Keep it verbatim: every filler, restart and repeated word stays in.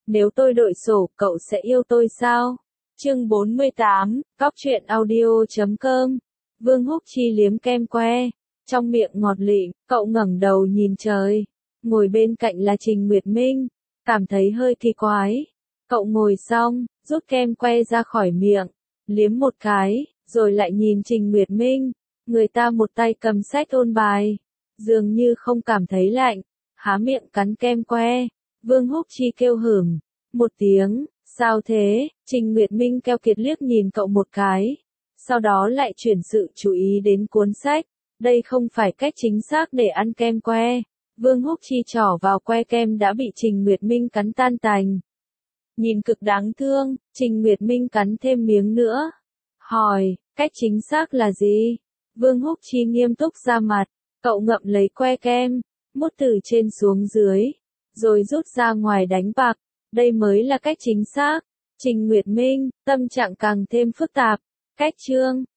Nếu tôi đội sổ, cậu sẽ yêu tôi sao? Chương bốn mươi tám, Cóc truyện audio chấm com. Vương Húc Chi liếm kem que, trong miệng ngọt lịm, cậu ngẩng đầu nhìn trời. Ngồi bên cạnh là Trình Nguyệt Minh, cảm thấy hơi kỳ quái. Cậu ngồi xong, rút kem que ra khỏi miệng, liếm một cái, rồi lại nhìn Trình Nguyệt Minh. Người ta một tay cầm sách ôn bài, dường như không cảm thấy lạnh, há miệng cắn kem que. Vương Húc Chi kêu hửng một tiếng, sao thế? Trình Nguyệt Minh keo kiệt liếc nhìn cậu một cái, sau đó lại chuyển sự chú ý đến cuốn sách. Đây không phải cách chính xác để ăn kem que. Vương Húc Chi trỏ vào que kem đã bị Trình Nguyệt Minh cắn tan tành. Nhìn cực đáng thương, Trình Nguyệt Minh cắn thêm miếng nữa. Hỏi, cách chính xác là gì? Vương Húc Chi nghiêm túc ra mặt, cậu ngậm lấy que kem, mút từ trên xuống dưới, rồi rút ra ngoài đánh bạc. Đây mới là cách chính xác. Trình Nguyệt Minh, tâm trạng càng thêm phức tạp. Cách chương,